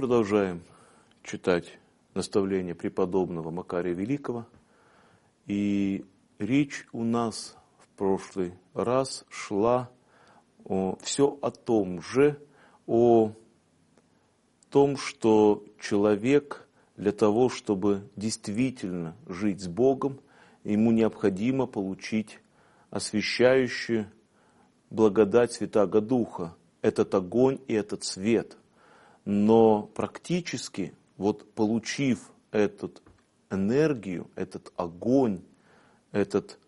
продолжаем читать наставления преподобного Макария Великого. И речь у нас в прошлый раз шла все о том же, о том, что человек для того, чтобы действительно жить с Богом, ему необходимо получить освящающую благодать Святаго Духа, этот огонь и этот свет. Но практически, получив эту энергию, этот огонь, этот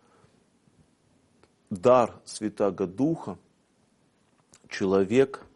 дар Святаго Духа, человек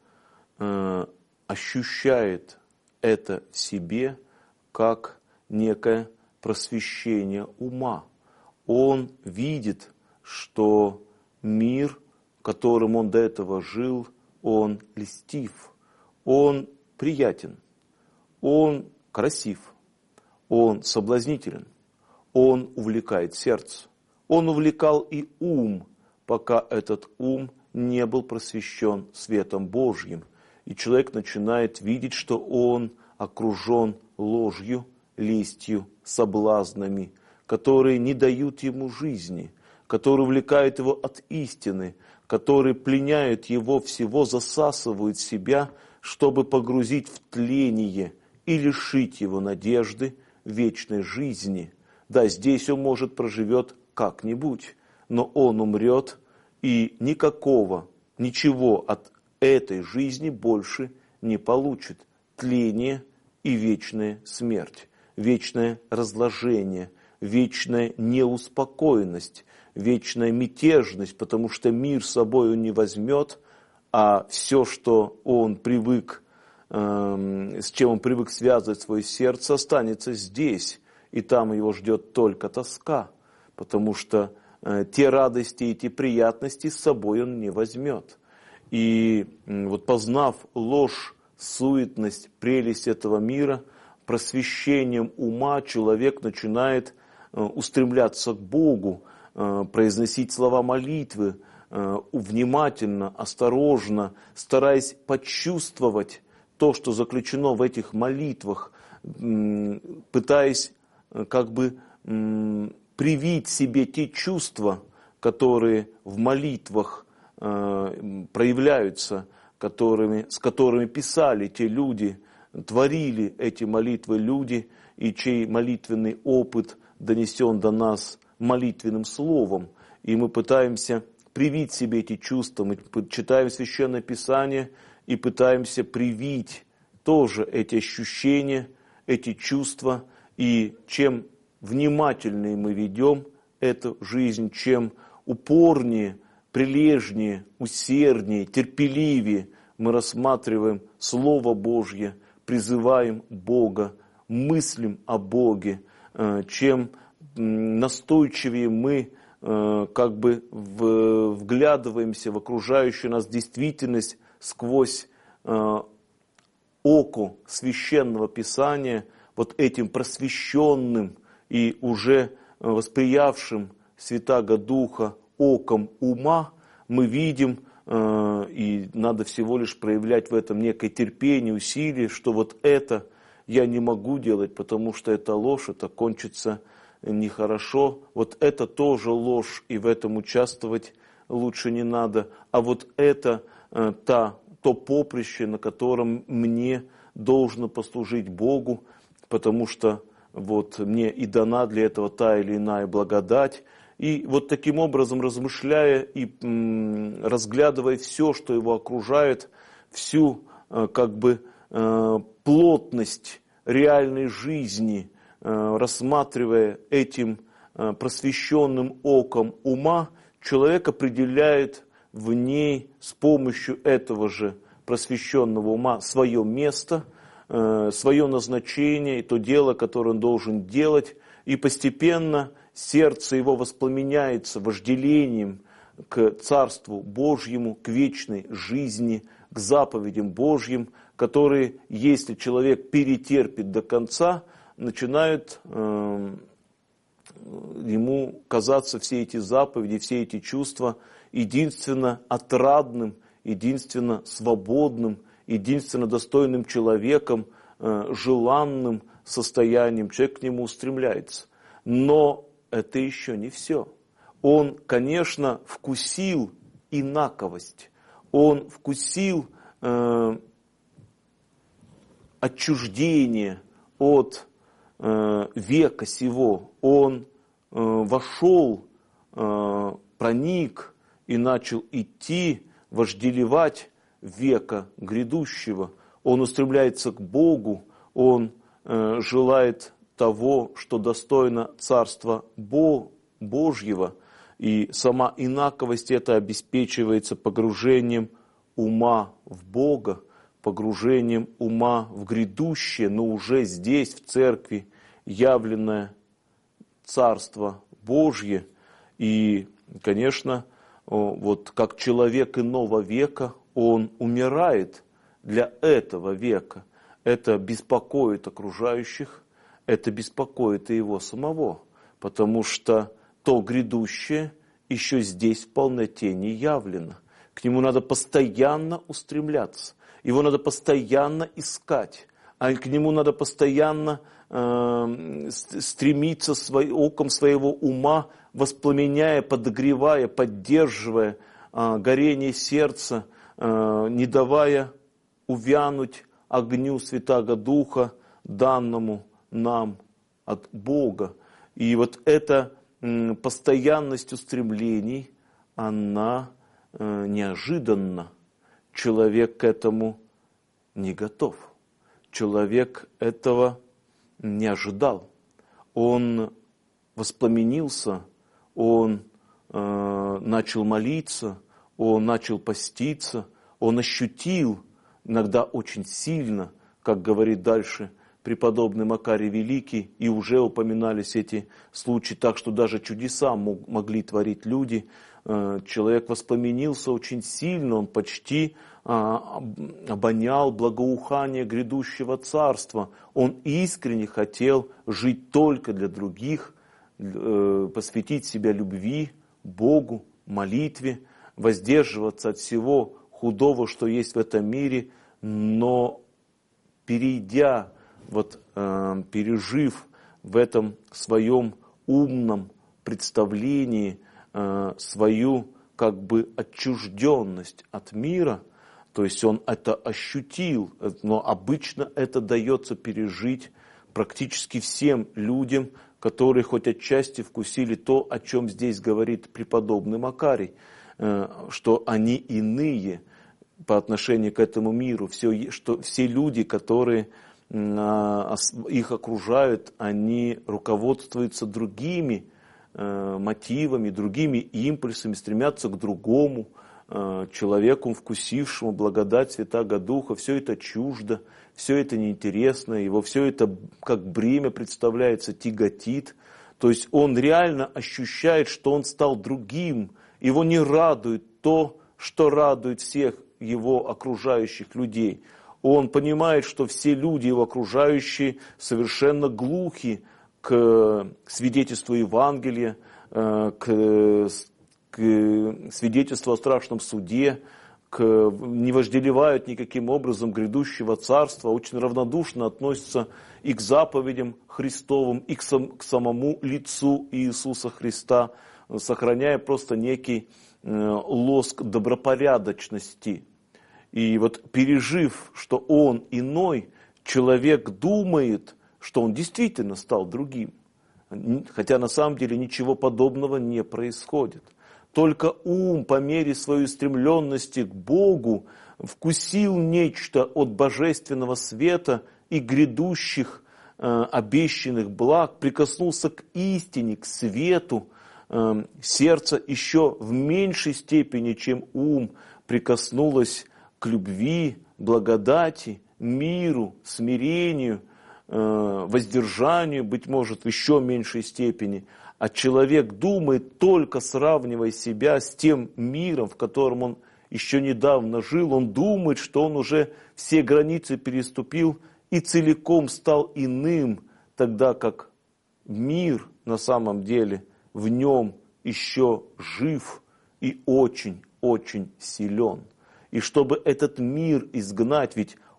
ощущает это в себе как некое просвещение ума. Он видит, что мир, которым он до этого жил, он льстив, он приятен, он красив, он соблазнителен, он увлекает сердце. Он увлекал и ум, пока этот ум не был просвещен светом Божьим. И человек начинает видеть, что он окружен ложью, лестью, соблазнами, которые не дают ему жизни, которые увлекают его от истины, которые пленяют его всего, засасывают себя, чтобы погрузить в тление и лишить его надежды вечной жизни. Да, здесь он, может, проживет как-нибудь, но он умрет, и ничего от этой жизни больше не получит. Тление и вечная смерть, вечное разложение, вечная неуспокоенность, вечная мятежность, потому что мир с собой он не возьмет, а все, что он привык, с чем он привык связывать свое сердце, останется здесь, и там его ждет только тоска, потому что те радости и те приятности с собой он не возьмет. И познав ложь, суетность, прелесть этого мира, просвещением ума человек начинает устремляться к Богу, произносить слова молитвы, внимательно, осторожно, стараясь почувствовать то, что заключено в этих молитвах, пытаясь привить себе те чувства, которые в молитвах проявляются, с которыми писали те люди, творили эти молитвы люди, и чей молитвенный опыт донесен до нас молитвенным словом. И мы пытаемся привить себе эти чувства, мы читаем Священное Писание и пытаемся привить тоже эти ощущения, эти чувства. И чем внимательнее мы ведем эту жизнь, чем упорнее, прилежнее, усерднее, терпеливее мы рассматриваем Слово Божье, призываем Бога, мыслим о Боге, чем настойчивее мы вглядываемся в окружающую нас действительность сквозь око Священного Писания, этим просвещенным и уже восприявшим Святаго Духа оком ума, мы видим, и надо всего лишь проявлять в этом некое терпение, усилие, что это я не могу делать, потому что это ложь, это кончится нехорошо. Это тоже ложь, и в этом участвовать лучше не надо. А это то поприще, на котором мне должно послужить Богу, потому что мне и дана для этого та или иная благодать. И таким образом, размышляя и разглядывая все, что его окружает, всю плотность реальной жизни, рассматривая этим просвещенным оком ума, человек определяет в ней с помощью этого же просвещенного ума свое место, свое назначение и то дело, которое он должен делать, и постепенно сердце его воспламеняется вожделением к Царству Божьему, к вечной жизни, к заповедям Божьим, которые, если человек перетерпит до конца, начинают ему казаться все эти заповеди, все эти чувства единственно отрадным, единственно свободным, единственно достойным человеком, желанным состоянием, человек к нему устремляется. Но это еще не все. Он, конечно, вкусил инаковость, он вкусил отчуждение от века сего, он вошел, проник и начал идти, вожделевать века грядущего. Он устремляется к Богу, он желает того, что достойно Царства Божьего. И сама инаковость это обеспечивается погружением ума в Бога, погружением ума в грядущее, но уже здесь, в церкви, явленное Царство Божье. И, конечно, вот как человек иного века, он умирает для этого века. Это беспокоит окружающих, это беспокоит и его самого, потому что то грядущее еще здесь в полноте не явлено. К нему надо постоянно устремляться, его надо постоянно искать, а к нему надо постоянно стремиться оком своего ума, воспламеняя, подогревая, поддерживая горение сердца, не давая увянуть огню Святаго Духа, данному нам от Бога. И вот эта постоянность устремлений, она неожиданна. Человек к этому не готов. Человек этого не ожидал. Он воспламенился, он начал молиться, он начал поститься, он ощутил, иногда очень сильно, как говорит дальше преподобный Макарий Великий, и уже упоминались эти случаи, так что даже чудеса могли творить люди. Человек воспламенился очень сильно, он почти обонял благоухание грядущего царства. Он искренне хотел жить только для других, посвятить себя любви, Богу, молитве, воздерживаться от всего худого, что есть в этом мире, но перейдя, пережив в этом своем умном представлении свою как бы отчужденность от мира, то есть он это ощутил, но обычно это дается пережить практически всем людям, которые хоть отчасти вкусили то, о чем здесь говорит преподобный Макарий, что они иные по отношению к этому миру, что все люди, которые их окружают, они руководствуются другими мотивами, другими импульсами, стремятся к другому человеку, вкусившему благодать Святаго Духа. Все это чуждо, все это неинтересно, его все это как бремя представляется, тяготит. То есть он реально ощущает, что он стал другим, его не радует то, что радует всех его окружающих людей. Он понимает, что все люди его окружающие совершенно глухи к свидетельству Евангелия, к свидетельству о страшном суде, не вожделевают никаким образом грядущего царства, очень равнодушно относятся и к заповедям Христовым, и к самому лицу Иисуса Христа, сохраняя просто некий лоск добропорядочности. И вот пережив, что он иной, человек думает, что он действительно стал другим. Хотя на самом деле ничего подобного не происходит. Только ум по мере своей устремленности к Богу вкусил нечто от божественного света и грядущих обещанных благ, прикоснулся к истине, к свету. Сердце еще в меньшей степени, чем ум, прикоснулось к любви, благодати, миру, смирению, воздержанию, быть может, в еще меньшей степени. А человек думает, только сравнивая себя с тем миром, в котором он еще недавно жил, он думает, что он уже все границы переступил и целиком стал иным, тогда как мир на самом деле в нем еще жив и очень-очень силен. И чтобы этот мир изгнать, ведь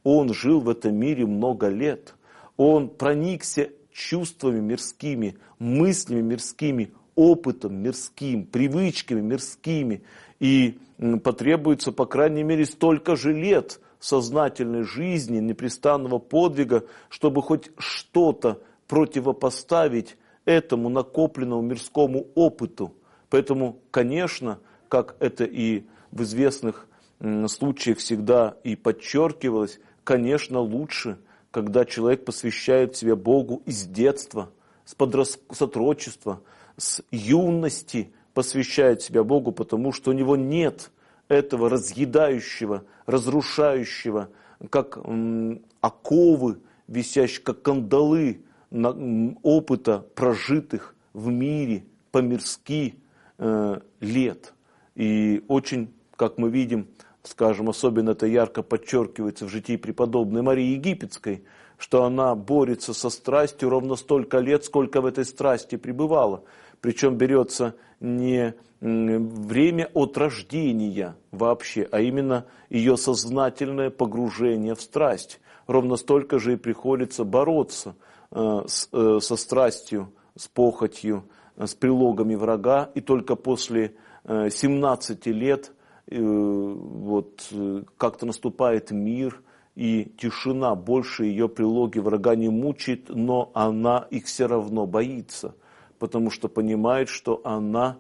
он жил в этом мире много лет. Он проникся чувствами мирскими, мыслями мирскими, опытом мирским, привычками мирскими. И потребуется, по крайней мере, столько же лет сознательной жизни, непрестанного подвига, чтобы хоть что-то противопоставить этому накопленному мирскому опыту. Поэтому, конечно, как это и в известных случаях всегда и подчеркивалось, конечно, лучше, когда человек посвящает себя Богу из детства, с отрочества, с юности посвящает себя Богу, потому что у него нет этого разъедающего, разрушающего, как оковы, висящие, как кандалы опыта прожитых в мире по-мирски лет. И очень, как мы видим, скажем, особенно это ярко подчеркивается в житии преподобной Марии Египетской, что она борется со страстью ровно столько лет, сколько в этой страсти пребывала. Причем берется не время от рождения вообще, а именно ее сознательное погружение в страсть. Ровно столько же и приходится бороться со страстью, с похотью, с прилогами врага. И только после 17 лет вот как-то наступает мир и тишина. Больше ее прилоги врага не мучает, но она их все равно боится, потому что понимает, что она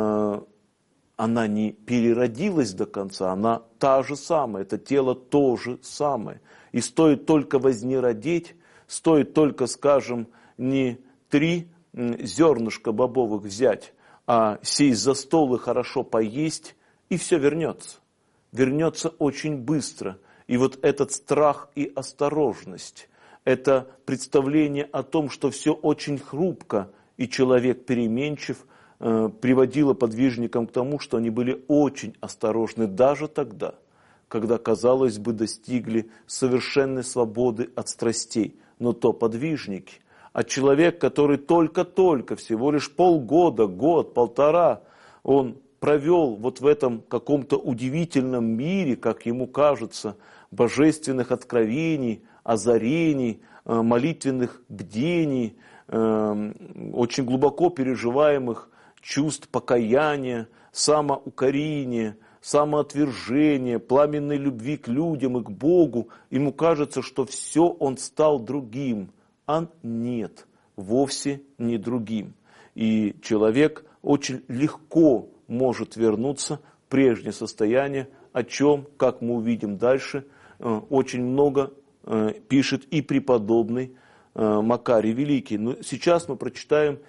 не переродилась до конца, она та же самая, это тело то же самое. И стоит только вознеродеть, стоит только, скажем, не 3 зернышка бобовых взять, а сесть за стол и хорошо поесть, и все вернется. Вернется очень быстро. И вот этот страх и осторожность, это представление о том, что все очень хрупко, и человек переменчив, приводило подвижникам к тому, что они были очень осторожны даже тогда, когда, казалось бы, достигли совершенной свободы от страстей. Но то подвижники. А человек, который только-только, всего лишь полгода, год, полтора, он провел вот в этом каком-то удивительном мире, как ему кажется, божественных откровений, озарений, молитвенных бдений, очень глубоко переживаемых чувств покаяния, самоукорения, самоотвержения, пламенной любви к людям и к Богу. Ему кажется, что все он стал другим, а нет, вовсе не другим. И человек очень легко может вернуться в прежнее состояние, о чем, как мы увидим дальше, очень много пишет и преподобный Макарий Великий. Но сейчас мы прочитаем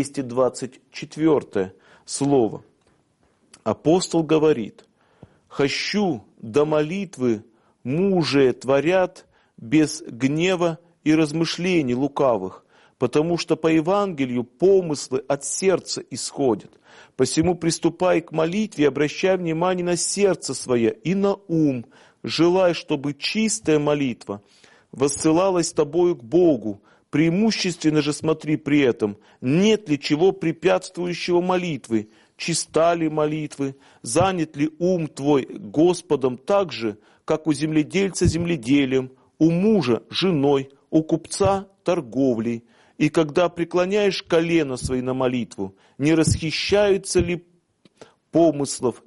224 слово. Апостол говорит: «Хощу до молитвы мужи творят без гнева и размышлений лукавых, потому что по Евангелию помыслы от сердца исходят. Посему приступай к молитве и обращай внимание на сердце свое и на ум, желай, чтобы чистая молитва воссылалась тобою к Богу. Преимущественно же смотри при этом, нет ли чего препятствующего молитвы, чиста ли молитвы, занят ли ум твой Господом так же, как у земледельца земледелием, у мужа женой, у купца торговлей. И когда преклоняешь колено свои на молитву, не расхищают ли помыслов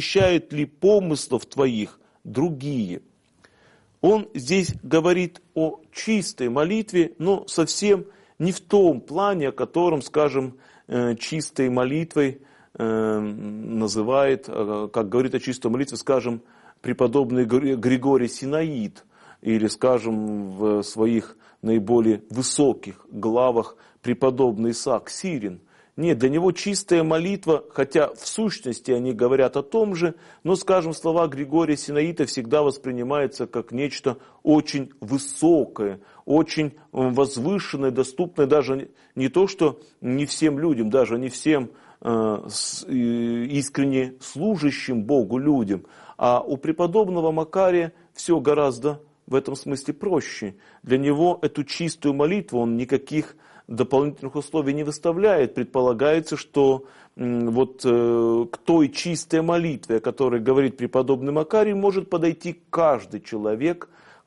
твоих другие?» Он здесь говорит о чистой молитве, но совсем не в том плане, о котором, скажем, чистой молитвой называет, как говорит о чистой молитве, скажем, преподобный Григорий Синаид, или, скажем, в своих наиболее высоких главах преподобный Исаак Сирин. Нет, для него чистая молитва, хотя в сущности они говорят о том же, но, скажем, слова Григория Синаида всегда воспринимаются как нечто очень высокое, очень возвышенное, доступное даже не то, что не всем людям, даже не всем искренне служащим Богу людям, а у преподобного Макария все гораздо в этом смысле проще. Для него эту чистую молитву он никаких дополнительных условий не выставляет. Предполагается, что вот к той чистой молитве, о которой говорит преподобный Макарий, может подойти каждый человек,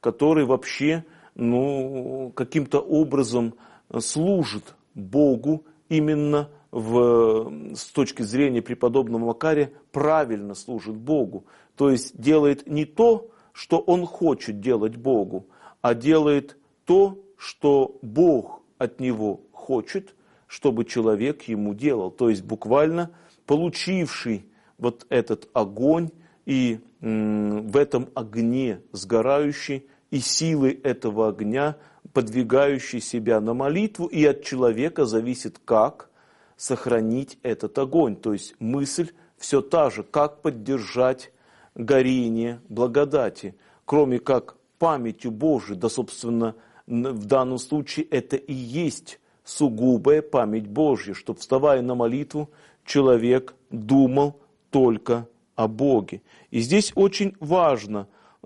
который вообще каким-то образом служит Богу именно с точки зрения преподобного Макария, правильно служит Богу. То есть делает не то, что он хочет делать Богу, а делает то, что Бог от него хочет, чтобы человек ему делал. То есть буквально получивший вот этот огонь и в этом огне сгорающий, и силой этого огня подвигающий себя на молитву, и от человека зависит, как сохранить этот огонь. То есть мысль все та же, как поддержать горение благодати, кроме как памятью Божией, да, собственно, в данном случае это и есть сугубая память Божья, чтобы, вставая на молитву, человек думал только о Боге. И здесь очень важно,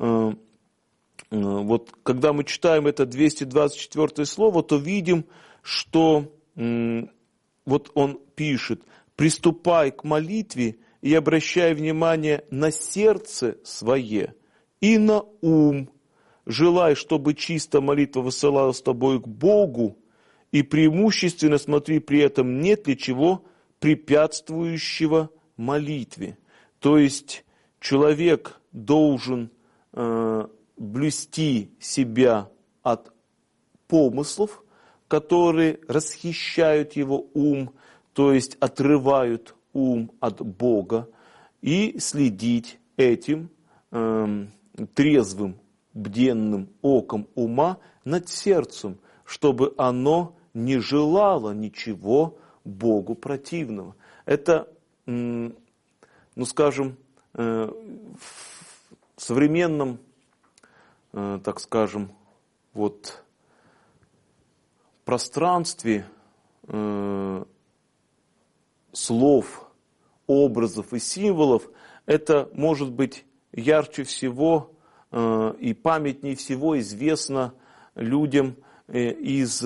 вот когда мы читаем это 224 слово, то видим, что вот он пишет: «Приступай к молитве и обращай внимание на сердце свое и на ум. Желай, чтобы чисто молитва высылалась с тобой к Богу, и преимущественно смотри при этом, нет ли чего препятствующего молитве». То есть человек должен блюсти себя от помыслов, которые расхищают его ум, то есть отрывают ум от Бога, и следить этим трезвым, бденным оком ума над сердцем, чтобы оно не желало ничего Богу противного. Это, скажем, в современном, так скажем, вот пространстве слов, образов и символов, это может быть ярче всего и памятнее всего известно людям из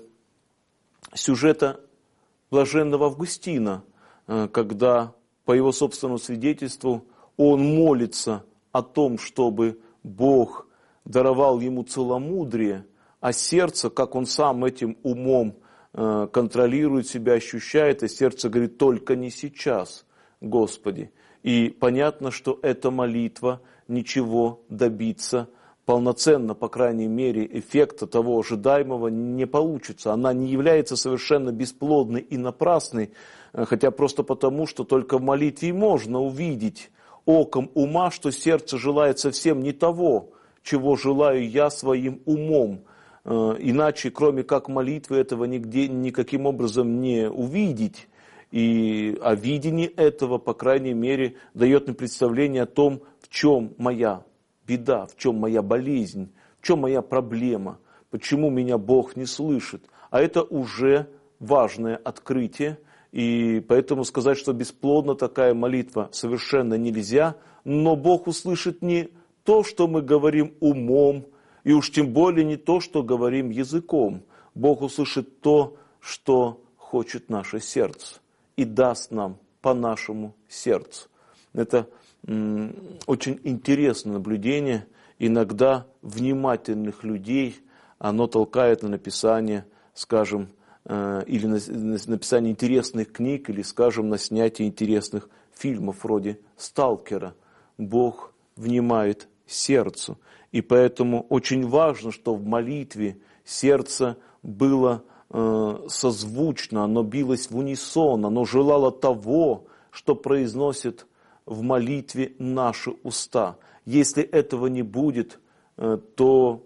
сюжета блаженного Августина, когда, по его собственному свидетельству, он молится о том, чтобы Бог даровал ему целомудрие, а сердце, как он сам этим умом контролирует себя, ощущает, и сердце говорит: только не сейчас, Господи. И понятно, что эта молитва ничего добиться полноценно, по крайней мере, эффекта того ожидаемого не получится. Она не является совершенно бесплодной и напрасной, хотя просто потому, что только в молитве можно увидеть оком ума, что сердце желает совсем не того, чего желаю я своим умом. Иначе, кроме как молитвы, этого нигде никаким образом не увидеть. А видение этого, по крайней мере, дает мне представление о том, в чем моя беда, в чем моя болезнь, в чем моя проблема, почему меня Бог не слышит. А это уже важное открытие, и поэтому сказать, что бесплодна такая молитва, совершенно нельзя, но Бог услышит не то, что мы говорим умом, и уж тем более не то, что говорим языком. Бог услышит то, что хочет наше сердце, и даст нам по нашему сердцу. Это очень интересное наблюдение. Иногда внимательных людей оно толкает на написание, скажем, или на написание интересных книг, или, скажем, на снятие интересных фильмов вроде «Сталкера». Бог внимает сердцу. И поэтому очень важно, что в молитве сердце было созвучно, оно билось в унисон, оно желало того, что произносит в молитве наши уста. Если этого не будет, то,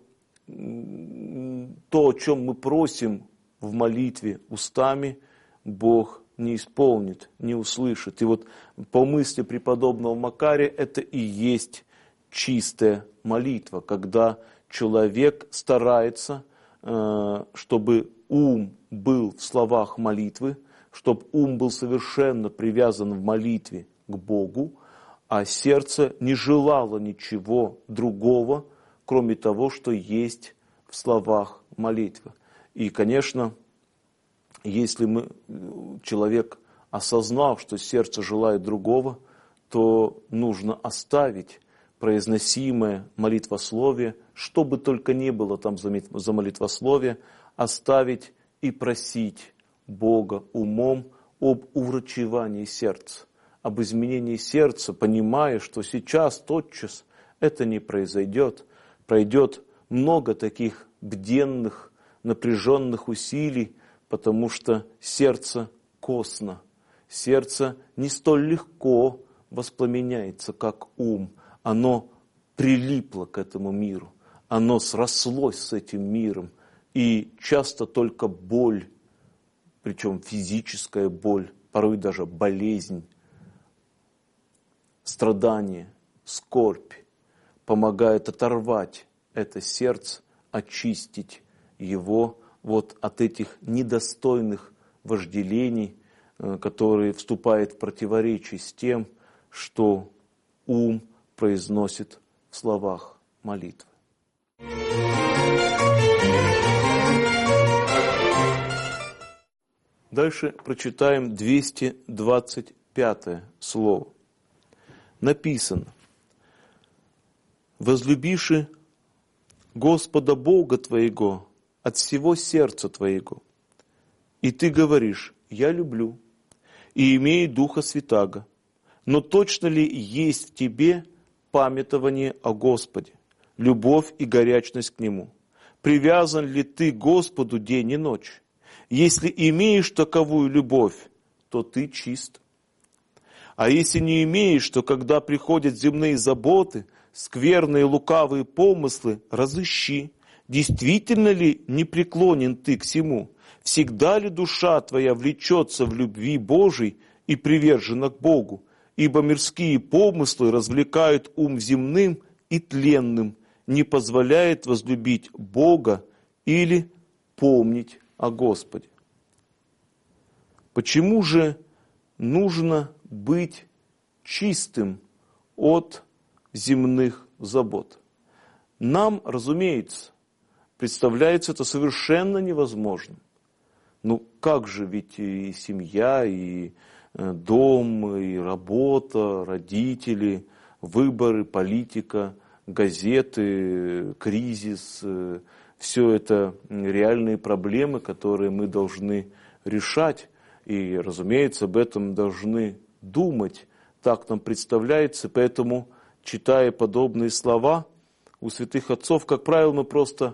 о чем мы просим в молитве устами, Бог не исполнит, не услышит. И вот по мысли преподобного Макария это и есть чистая молитва, когда человек старается, чтобы ум был в словах молитвы, чтобы ум был совершенно привязан в молитве к Богу, а сердце не желало ничего другого, кроме того, что есть в словах молитвы. И, конечно, если человек осознал, что сердце желает другого, то нужно оставить произносимое молитвословие, что бы только ни было там за молитвословие, оставить и просить Бога умом об уврачевании сердца, об изменении сердца, понимая, что сейчас, тотчас это не произойдет. Пройдет много таких бденных, напряженных усилий, потому что сердце косно, сердце не столь легко воспламеняется, как ум. Оно прилипло к этому миру, оно срослось с этим миром. И часто только боль, причем физическая боль, порой даже болезнь, страдание, скорбь помогает оторвать это сердце, очистить его вот от этих недостойных вожделений, которые вступают в противоречие с тем, что ум произносит в словах молитвы. Дальше прочитаем 225 слово. Написано: «Возлюбиши Господа Бога твоего от всего сердца твоего, и ты говоришь: я люблю, и имею Духа Святаго, но точно ли есть в тебе памятование о Господе, любовь и горячность к Нему? Привязан ли ты к Господу день и ночь? Если имеешь таковую любовь, то ты чист. А если не имеешь, то когда приходят земные заботы, скверные лукавые помыслы, разыщи, действительно ли не преклонен ты к сему? Всегда ли душа твоя влечется в любви Божией и привержена к Богу? Ибо мирские помыслы развлекают ум земным и тленным, не позволяет возлюбить Бога или помнить о Господе». Почему же нужно быть чистым от земных забот? Нам, разумеется, представляется это совершенно невозможным. Ну как же, ведь и семья, и дом, и работа, родители, выборы, политика, газеты, кризис, все это реальные проблемы, которые мы должны решать. И, разумеется, об этом должны думать. Так нам представляется. Поэтому, читая подобные слова у святых отцов, как правило, мы просто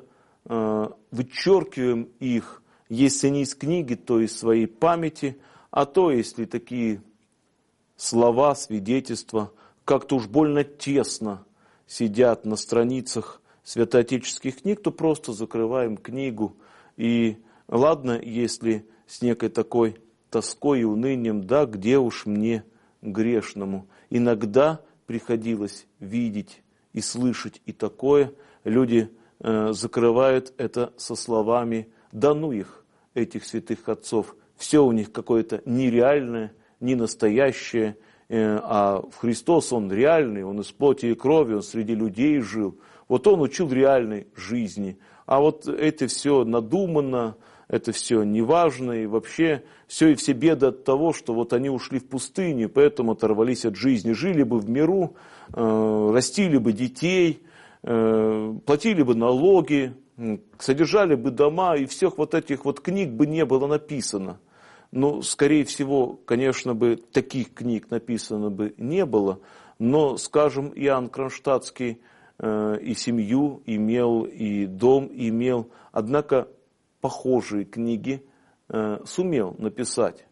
вычеркиваем их, если не из книги, то из своей памяти, а то, если такие слова, свидетельства как-то уж больно тесно сидят на страницах святоотеческих книг, то просто закрываем книгу. И ладно, если с некой такой тоской и унынием, да, где уж мне грешному. Иногда приходилось видеть и слышать и такое. Люди закрывают это со словами: да ну их, этих святых отцов, все у них какое-то нереальное, не настоящее, а в Христос Он реальный, Он из плоти и крови, Он среди людей жил. Вот Он учил реальной жизни, а вот это все надуманно, это все неважно, и вообще все и все беды от того, что вот они ушли в пустыню, поэтому оторвались от жизни, жили бы в миру, растили бы детей, платили бы налоги, содержали бы дома, и всех вот этих вот книг бы не было написано. Ну, скорее всего, конечно бы, таких книг написано бы не было, но, скажем, Иоанн Кронштадтский и семью имел, и дом имел, однако похожие книги сумел написать.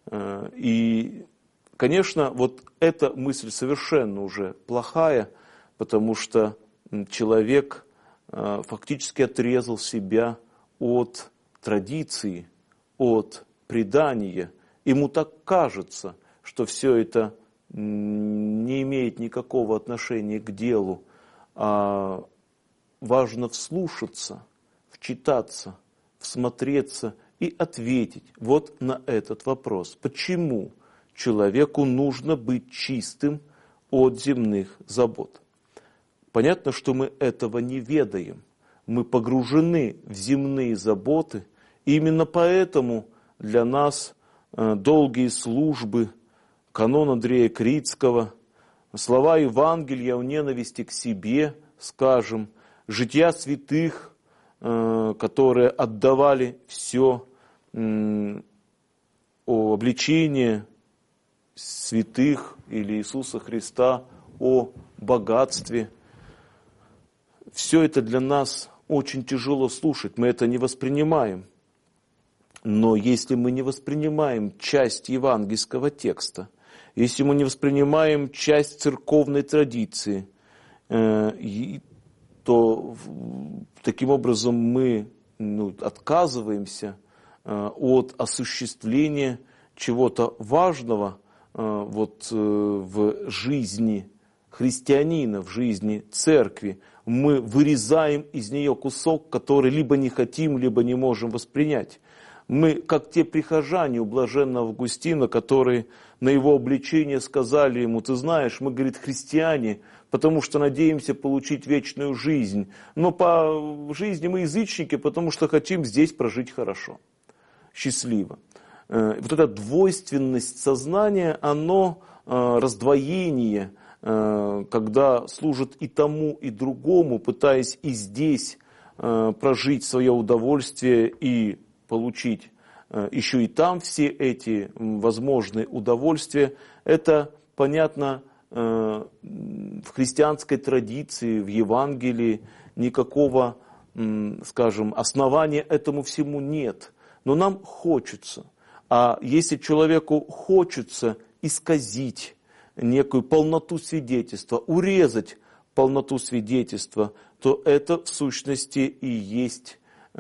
И, конечно, вот эта мысль совершенно уже плохая, потому что человек фактически отрезал себя от традиции, от предания. Ему так кажется, что все это не имеет никакого отношения к делу, а важно вслушаться, вчитаться, всмотреться и ответить вот на этот вопрос. Почему человеку нужно быть чистым от земных забот? Понятно, что мы этого не ведаем. Мы погружены в земные заботы. И именно поэтому для нас долгие службы, канон Андрея Критского, слова Евангелия о ненависти к себе, скажем, жития святых, которые отдавали все, о обличении святых или Иисуса Христа, о богатстве. Все это для нас очень тяжело слушать, мы это не воспринимаем. Но если мы не воспринимаем часть евангельского текста, если мы не воспринимаем часть церковной традиции, то таким образом мы отказываемся от осуществления чего-то важного в жизни христианина, в жизни церкви. Мы вырезаем из нее кусок, который либо не хотим, либо не можем воспринять. Мы, как те прихожане у блаженного Августина, которые на его обличение сказали ему: ты знаешь, мы, говорит, христиане, потому что надеемся получить вечную жизнь, но по жизни мы язычники, потому что хотим здесь прожить хорошо, счастливо. Вот эта двойственность сознания, оно раздвоение, когда служит и тому, и другому, пытаясь и здесь прожить свое удовольствие и получить еще и там все эти возможные удовольствия, это понятно в христианской традиции, в Евангелии никакого, скажем, основания этому всему нет. Но нам хочется. А если человеку хочется исказить некую полноту свидетельства, урезать полноту свидетельства, то это в сущности и есть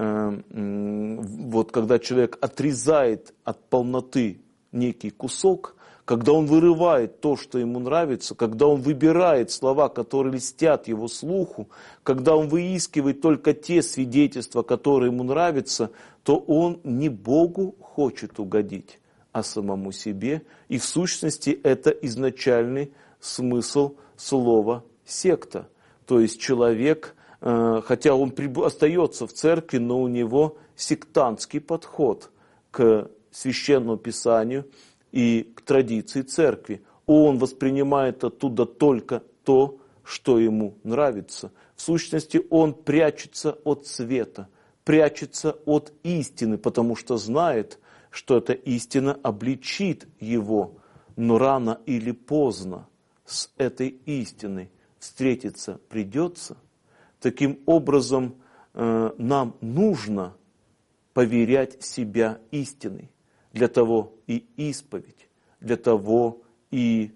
когда человек отрезает от полноты некий кусок, когда он вырывает то, что ему нравится, когда он выбирает слова, которые льстят его слуху, когда он выискивает только те свидетельства, которые ему нравятся, то он не Богу хочет угодить, а самому себе. И в сущности это изначальный смысл слова «секта». То есть человек, хотя он остается в церкви, но у него сектантский подход к Священному Писанию и к традиции церкви. Он воспринимает оттуда только то, что ему нравится. В сущности, он прячется от света, прячется от истины, потому что знает, что эта истина обличит его. Но рано или поздно с этой истиной встретиться придется. Таким образом, нам нужно поверять себя истиной. Для того и исповедь, для того и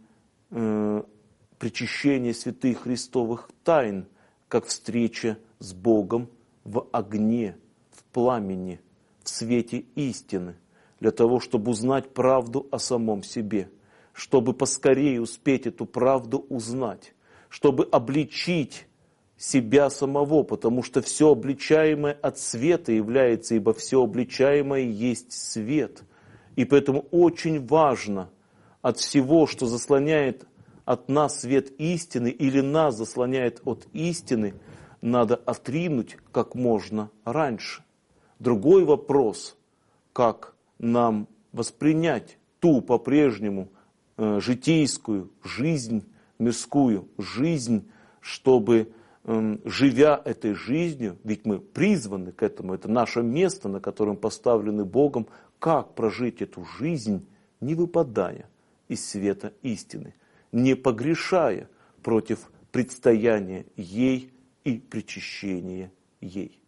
причащение святых христовых тайн, как встреча с Богом в огне, в пламени, в свете истины, для того, чтобы узнать правду о самом себе, чтобы поскорее успеть эту правду узнать, чтобы обличить себя самого, потому что все обличаемое от света является, ибо все обличаемое есть свет. И поэтому очень важно от всего, что заслоняет от нас свет истины или нас заслоняет от истины, надо отринуть как можно раньше. Другой вопрос, как нам воспринять ту по-прежнему житейскую жизнь, мирскую жизнь, чтобы, живя этой жизнью, ведь мы призваны к этому, это наше место, на котором поставлены Богом, как прожить эту жизнь, не выпадая из света истины, не погрешая против предстояния ей и причащения ей.